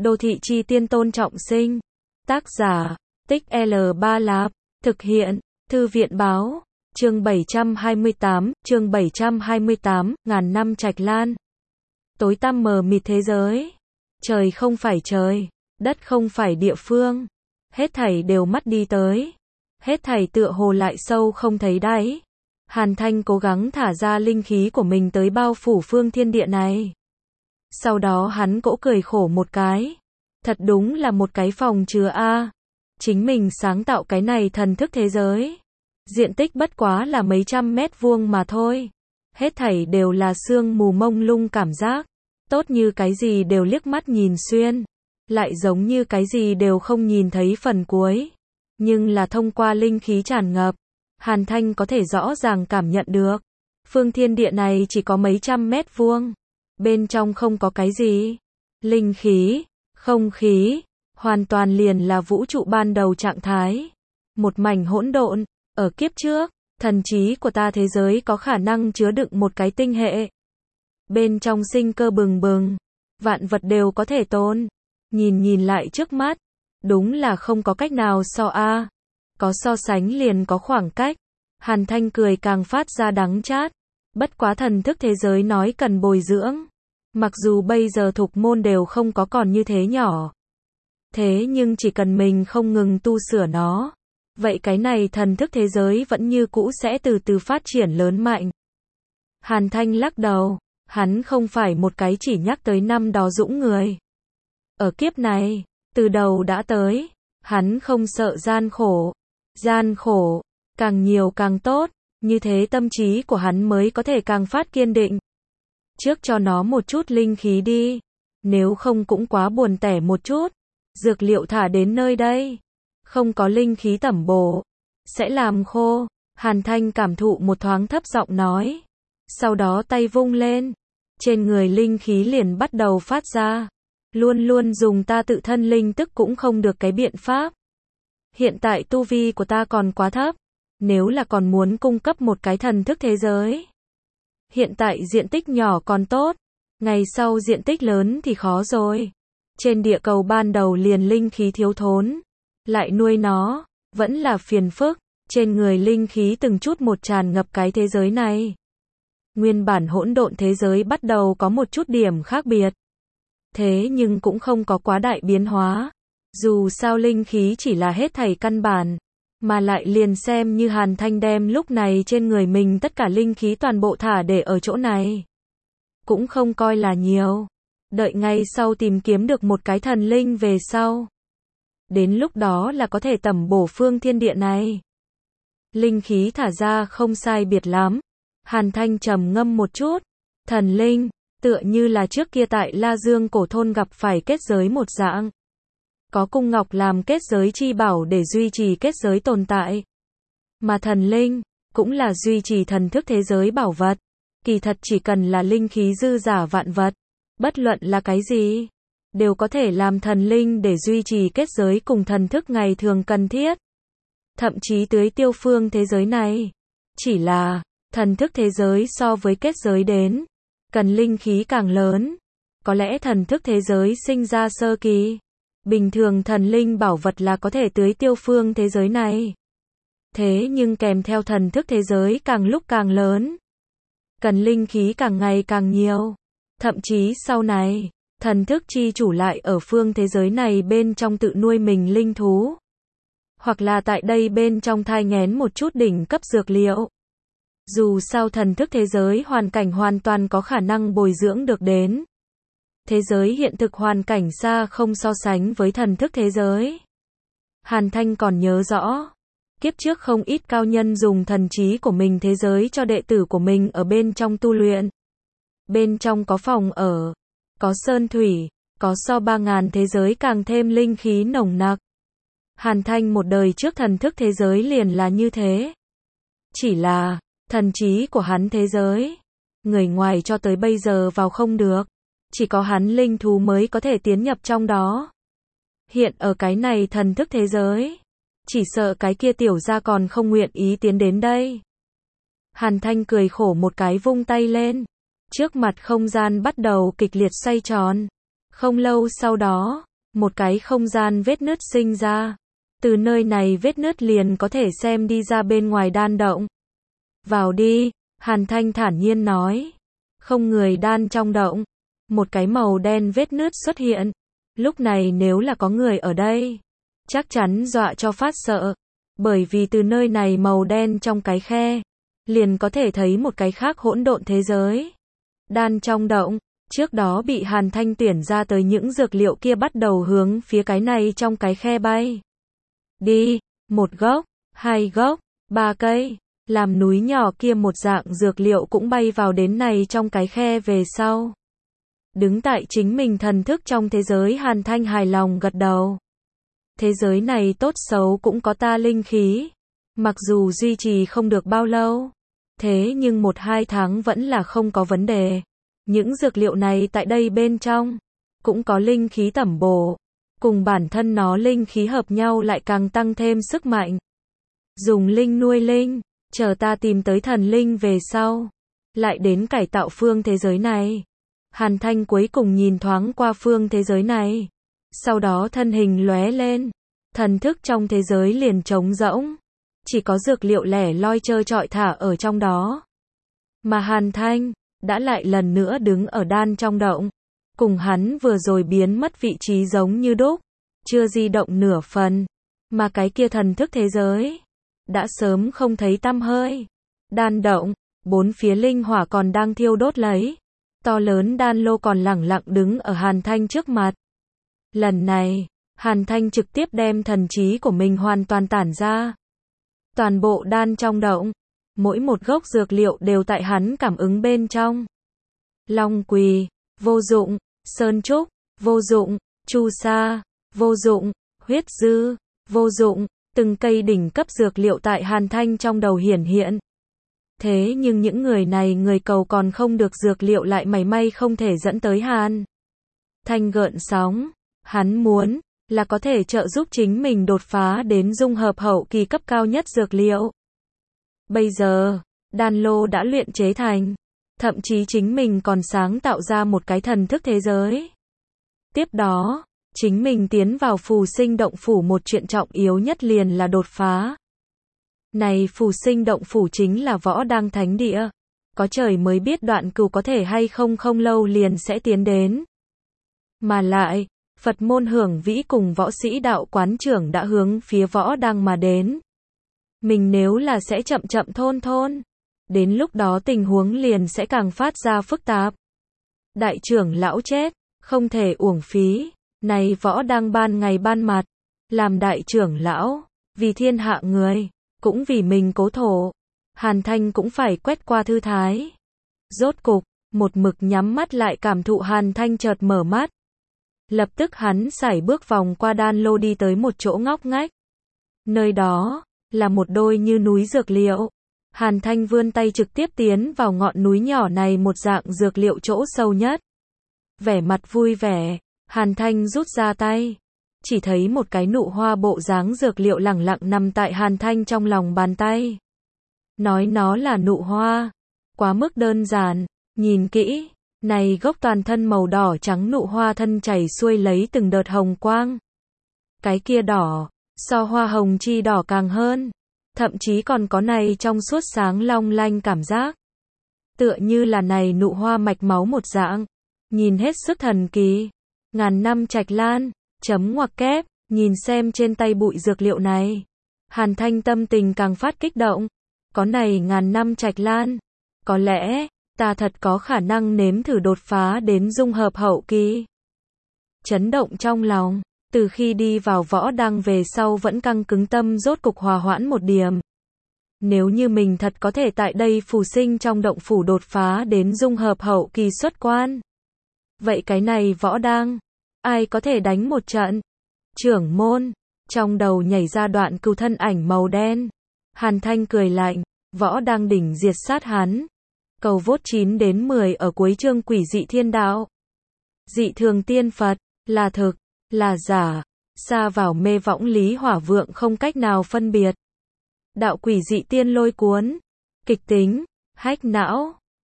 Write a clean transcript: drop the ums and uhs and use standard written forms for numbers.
Đô thị chi tiên Tôn Trọng Sinh. Tác giả, Tích L3 Lạp. Thực hiện, Thư viện báo. Chương 728, ngàn năm Trạch Lan. Tối tăm mờ mịt thế giới. Trời không phải trời, đất không phải địa phương. Hết thảy đều mắt đi tới. Hết thảy tựa hồ lại sâu không thấy đáy. Hàn Thanh cố gắng thả ra linh khí của mình tới bao phủ phương thiên địa này. Sau đó hắn cỗ cười khổ một cái. Thật đúng là một cái phòng chứa a. Chính mình sáng tạo cái này thần thức thế giới. Diện tích bất quá là mấy trăm mét vuông mà thôi. Hết thảy đều là sương mù mông lung cảm giác. Tốt như cái gì đều liếc mắt nhìn xuyên. Lại giống như cái gì đều không nhìn thấy phần cuối. Nhưng là thông qua linh khí tràn ngập. Hàn Thanh có thể rõ ràng cảm nhận được. Phương thiên địa này chỉ có mấy trăm mét vuông. Bên trong không có cái gì. Linh khí, không khí, hoàn toàn liền là vũ trụ ban đầu trạng thái. Một mảnh hỗn độn. Ở kiếp trước, thần trí của ta thế giới có khả năng chứa đựng một cái tinh hệ. Bên trong sinh cơ bừng bừng. Vạn vật đều có thể tồn. Nhìn lại trước mắt. Đúng là không có cách nào so a. Có so sánh liền có khoảng cách. Hàn Thanh cười càng phát ra đắng chát. Bất quá thần thức thế giới nói cần bồi dưỡng. Mặc dù bây giờ thục môn đều không có còn như thế nhỏ. Thế nhưng chỉ cần mình không ngừng tu sửa nó. Vậy cái này thần thức thế giới vẫn như cũ sẽ từ từ phát triển lớn mạnh. Hàn Thanh lắc đầu. Hắn không phải một cái chỉ nhắc tới năm đó dũng người. Ở kiếp này, từ đầu đã tới. Hắn không sợ gian khổ. Gian khổ, càng nhiều càng tốt. Như thế tâm trí của hắn mới có thể càng phát kiên định. Trước cho nó một chút linh khí đi. Nếu không cũng quá buồn tẻ một chút. Dược liệu thả đến nơi đây. Không có linh khí tẩm bổ. Sẽ làm khô. Hàn Thanh cảm thụ một thoáng thấp giọng nói. Sau đó tay vung lên. Trên người linh khí liền bắt đầu phát ra. Luôn luôn dùng ta tự thân linh tức cũng không được cái biện pháp. Hiện tại tu vi của ta còn quá thấp. Nếu là còn muốn cung cấp một cái thần thức thế giới. Hiện tại diện tích nhỏ còn tốt. Ngày sau diện tích lớn thì khó rồi. Trên địa cầu ban đầu liền linh khí thiếu thốn. Lại nuôi nó, vẫn là phiền phức. Trên người linh khí từng chút một tràn ngập cái thế giới này. Nguyên bản hỗn độn thế giới bắt đầu có một chút điểm khác biệt. Thế nhưng cũng không có quá đại biến hóa. Dù sao linh khí chỉ là hết thảy căn bản. Mà lại liền xem như Hàn Thanh đem lúc này trên người mình tất cả linh khí toàn bộ thả để ở chỗ này. Cũng không coi là nhiều. Đợi ngay sau tìm kiếm được một cái thần linh về sau. Đến lúc đó là có thể tẩm bổ phương thiên địa này. Linh khí thả ra không sai biệt lắm. Hàn Thanh trầm ngâm một chút. Thần linh, tựa như là trước kia tại La Dương cổ thôn gặp phải kết giới một dạng. Có cung ngọc làm kết giới chi bảo để duy trì kết giới tồn tại. Mà thần linh, cũng là duy trì thần thức thế giới bảo vật. Kỳ thật chỉ cần là linh khí dư giả vạn vật. Bất luận là cái gì. Đều có thể làm thần linh để duy trì kết giới cùng thần thức ngày thường cần thiết. Thậm chí tưới tiêu phương thế giới này. Chỉ là, thần thức thế giới so với kết giới đến. Cần linh khí càng lớn. Có lẽ thần thức thế giới sinh ra sơ kỳ. Bình thường thần linh bảo vật là có thể tưới tiêu phương thế giới này. Thế nhưng kèm theo thần thức thế giới càng lúc càng lớn. Cần linh khí càng ngày càng nhiều. Thậm chí sau này, thần thức chi chủ lại ở phương thế giới này bên trong tự nuôi mình linh thú. Hoặc là tại đây bên trong thai nghén một chút đỉnh cấp dược liệu. Dù sao thần thức thế giới hoàn cảnh hoàn toàn có khả năng bồi dưỡng được đến. Thế giới hiện thực hoàn cảnh xa không so sánh với thần thức thế giới. Hàn Thanh còn nhớ rõ. Kiếp trước không ít cao nhân dùng thần trí của mình thế giới cho đệ tử của mình ở bên trong tu luyện. Bên trong có phòng ở, có sơn thủy, có so 3000 thế giới càng thêm linh khí nồng nặc. Hàn Thanh một đời trước thần thức thế giới liền là như thế. Chỉ là, thần trí của hắn thế giới. Người ngoài cho tới bây giờ vào không được. Chỉ có hắn linh thú mới có thể tiến nhập trong đó. Hiện ở cái này thần thức thế giới. Chỉ sợ cái kia tiểu gia còn không nguyện ý tiến đến đây. Hàn Thanh cười khổ một cái vung tay lên. Trước mặt không gian bắt đầu kịch liệt xoay tròn. Không lâu sau đó, một cái không gian vết nứt sinh ra. Từ nơi này vết nứt liền có thể xem đi ra bên ngoài đan động. Vào đi, Hàn Thanh thản nhiên nói. Không người đan trong động. Một cái màu đen vết nứt xuất hiện. Lúc này nếu là có người ở đây, chắc chắn dọa cho phát sợ. Bởi vì từ nơi này màu đen trong cái khe, liền có thể thấy một cái khác hỗn độn thế giới. Đan trong động, trước đó bị Hàn Thanh tuyển ra tới những dược liệu kia bắt đầu hướng phía cái này trong cái khe bay. Đi, một gốc, hai gốc, ba cây, làm núi nhỏ kia một dạng dược liệu cũng bay vào đến này trong cái khe về sau. Đứng tại chính mình thần thức trong thế giới, Hàn Thanh hài lòng gật đầu. Thế giới này tốt xấu cũng có ta linh khí. Mặc dù duy trì không được bao lâu, thế nhưng 1-2 tháng vẫn là không có vấn đề. Những dược liệu này tại đây bên trong, cũng có linh khí tẩm bổ. Cùng bản thân nó linh khí hợp nhau lại càng tăng thêm sức mạnh. Dùng linh nuôi linh, chờ ta tìm tới thần linh về sau, lại đến cải tạo phương thế giới này. Hàn Thanh cuối cùng nhìn thoáng qua phương thế giới này. Sau đó thân hình lóe lên. Thần thức trong thế giới liền trống rỗng. Chỉ có dược liệu lẻ loi trơ trọi thả ở trong đó. Mà Hàn Thanh, đã lại lần nữa đứng ở đan trong động. Cùng hắn vừa rồi biến mất vị trí giống như đúc. Chưa di động nửa phần. Mà cái kia thần thức thế giới, đã sớm không thấy tăm hơi. Đan động, bốn phía linh hỏa còn đang thiêu đốt lấy. To lớn đan lô còn lẳng lặng đứng ở Hàn Thanh trước mặt. Lần này, Hàn Thanh trực tiếp đem thần trí của mình hoàn toàn tản ra. Toàn bộ đan trong động, mỗi một gốc dược liệu đều tại hắn cảm ứng bên trong. Long quỳ, vô dụng. Sơn trúc, vô dụng. Chu sa, vô dụng. Huyết dư, vô dụng. Từng cây đỉnh cấp dược liệu tại Hàn Thanh trong đầu hiển hiện. Thế nhưng những người này người cầu còn không được dược liệu lại mảy may không thể dẫn tới Hàn Thanh gợn sóng. Hắn muốn là có thể trợ giúp chính mình đột phá đến dung hợp hậu kỳ cấp cao nhất dược liệu. Bây giờ, đan lô đã luyện chế thành. Thậm chí chính mình còn sáng tạo ra một cái thần thức thế giới. Tiếp đó, chính mình tiến vào phù sinh động phủ, một chuyện trọng yếu nhất liền là đột phá. Này phù sinh động phủ chính là võ đăng thánh địa. Có trời mới biết Đoạn Cửu có thể hay không không lâu liền sẽ tiến đến. Mà lại, Phật môn Hưởng Vĩ cùng võ sĩ đạo quán trưởng đã hướng phía võ đăng mà đến. Mình nếu là sẽ chậm chậm thôn, đến lúc đó tình huống liền sẽ càng phát ra phức tạp. Đại trưởng lão chết, không thể uổng phí. Này võ đăng ban ngày ban mặt, làm đại trưởng lão, vì thiên hạ người, cũng vì mình cố thổ. Hàn Thanh cũng phải quét qua thư thái. Rốt cục, một mực nhắm mắt lại cảm thụ, Hàn Thanh chợt mở mắt. Lập tức hắn sải bước vòng qua đan lô đi tới một chỗ ngóc ngách. Nơi đó, là một đôi như núi dược liệu. Hàn Thanh vươn tay trực tiếp tiến vào ngọn núi nhỏ này một dạng dược liệu chỗ sâu nhất. Vẻ mặt vui vẻ, Hàn Thanh rút ra tay. Chỉ thấy một cái nụ hoa bộ dáng dược liệu lẳng lặng nằm tại Hàn Thanh trong lòng bàn tay. Nói nó là nụ hoa, quá mức đơn giản. Nhìn kỹ, này gốc toàn thân màu đỏ trắng nụ hoa thân chảy xuôi lấy từng đợt hồng quang. Cái kia đỏ, so hoa hồng chi đỏ càng hơn. Thậm chí còn có này trong suốt sáng long lanh cảm giác. Tựa như là này nụ hoa mạch máu một dạng. Nhìn hết sức thần kỳ. Ngàn năm trạch lan, chấm ngoặc kép, nhìn xem trên tay bụi dược liệu này. Hàn Thanh tâm tình càng phát kích động. Có này ngàn năm trạch lan. Có lẽ, ta thật có khả năng nếm thử đột phá đến dung hợp hậu kỳ. Chấn động trong lòng. Từ khi đi vào võ đăng về sau vẫn căng cứng tâm rốt cục hòa hoãn một điểm. Nếu như mình thật có thể tại đây phù sinh trong động phủ đột phá đến dung hợp hậu kỳ xuất quan. Vậy cái này võ đăng, ai có thể đánh một trận? Trưởng môn, trong đầu nhảy ra Đoạn Cửu thân ảnh màu đen. Hàn Thanh cười lạnh, võ đăng đỉnh diệt sát hắn. Cầu vote 9 đến 10 ở cuối chương Quỷ dị thiên đạo. Dị thường tiên Phật, là thực, là giả, xa vào mê võng lý hỏa vượng không cách nào phân biệt. Đạo quỷ dị tiên lôi cuốn, kịch tính, hách não.